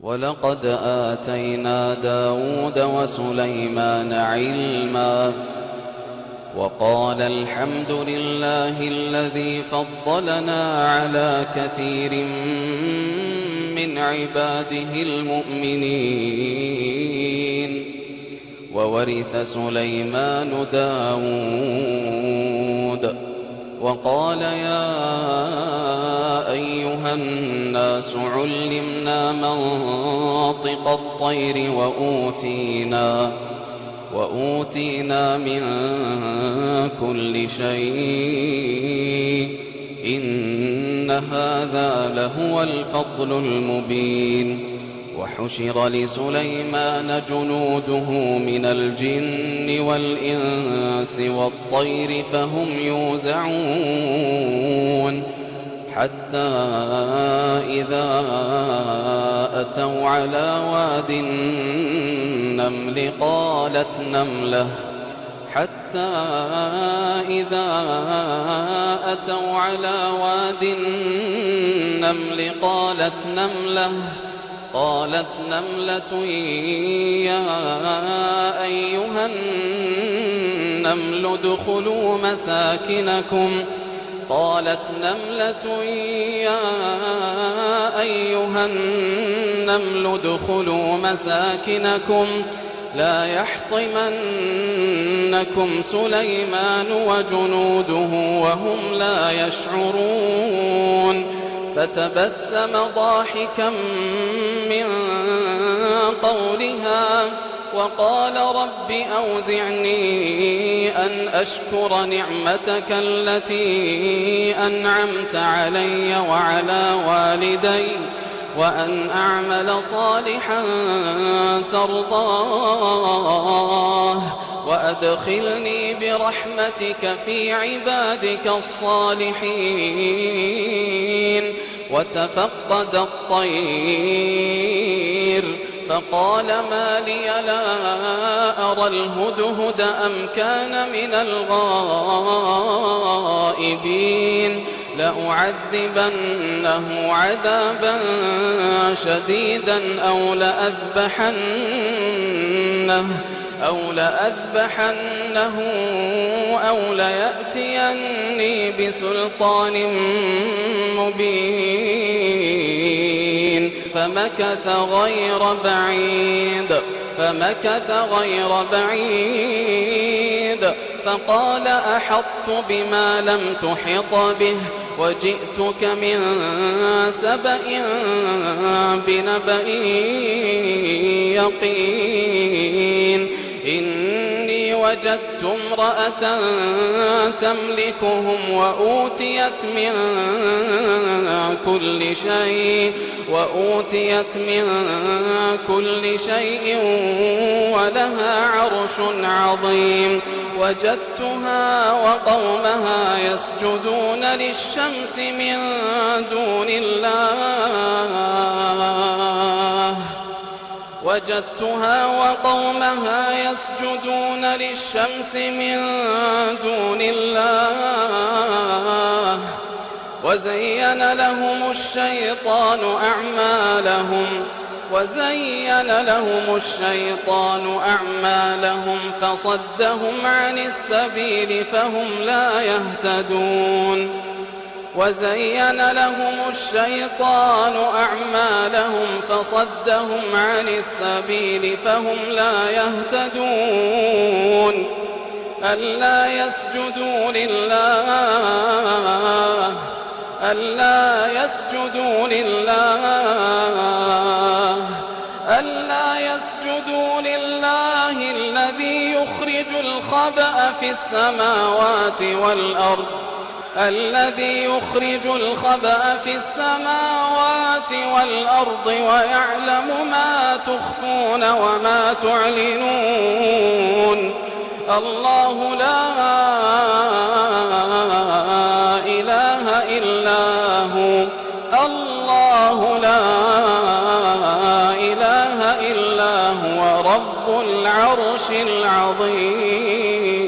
ولقد آتينا داود وسليمان علما وقال الحمد لله الذي فضلنا على كثير من عباده المؤمنين. وورث سليمان داود وقال يا أيها الناس علمنا منطق الطير وأوتينا من كل شيء إن هذا لهو الفضل المبين. وحشر لسليمان جنوده من الجن والإنس والطير فهم يوزعون حتى إذا أتوا على واد النمل قالت نملة يا أيها النمل ادخلوا مساكنكم لا يحطمنكم سليمان وجنوده وهم لا يشعرون. فتبسم ضاحكا من قولها وقال رب أوزعني أن أشكر نعمتك التي أنعمت علي وعلى والدي وأن أعمل صالحا ترضاه وأدخلني برحمتك في عبادك الصالحين. وتفقد الطير فقال ما لي لا أرى الهدهد أم كان من الغائبين لأعذبنه عذابا شديدا أو لأذبحنه أو ليأتيني بسلطان مبين. فمكث غير بعيد فقال أحطت بما لم تحط به وجئتك من سبأ بنبأ يقين. إني وجدت امرأة تملكهم وأوتيت من كل شيء ولها عرش عظيم. وجدتها وقومها يسجدون للشمس من دون الله وزين لهم الشيطان أعمالهم فصدهم عن السبيل فهم لا يهتدون. ألا يسجدوا لله الذي يخرج الخبأ في السماوات والأرض ويعلم ما تخفون وما تعلنون. الله لا إله إلا هو رب العرش العظيم.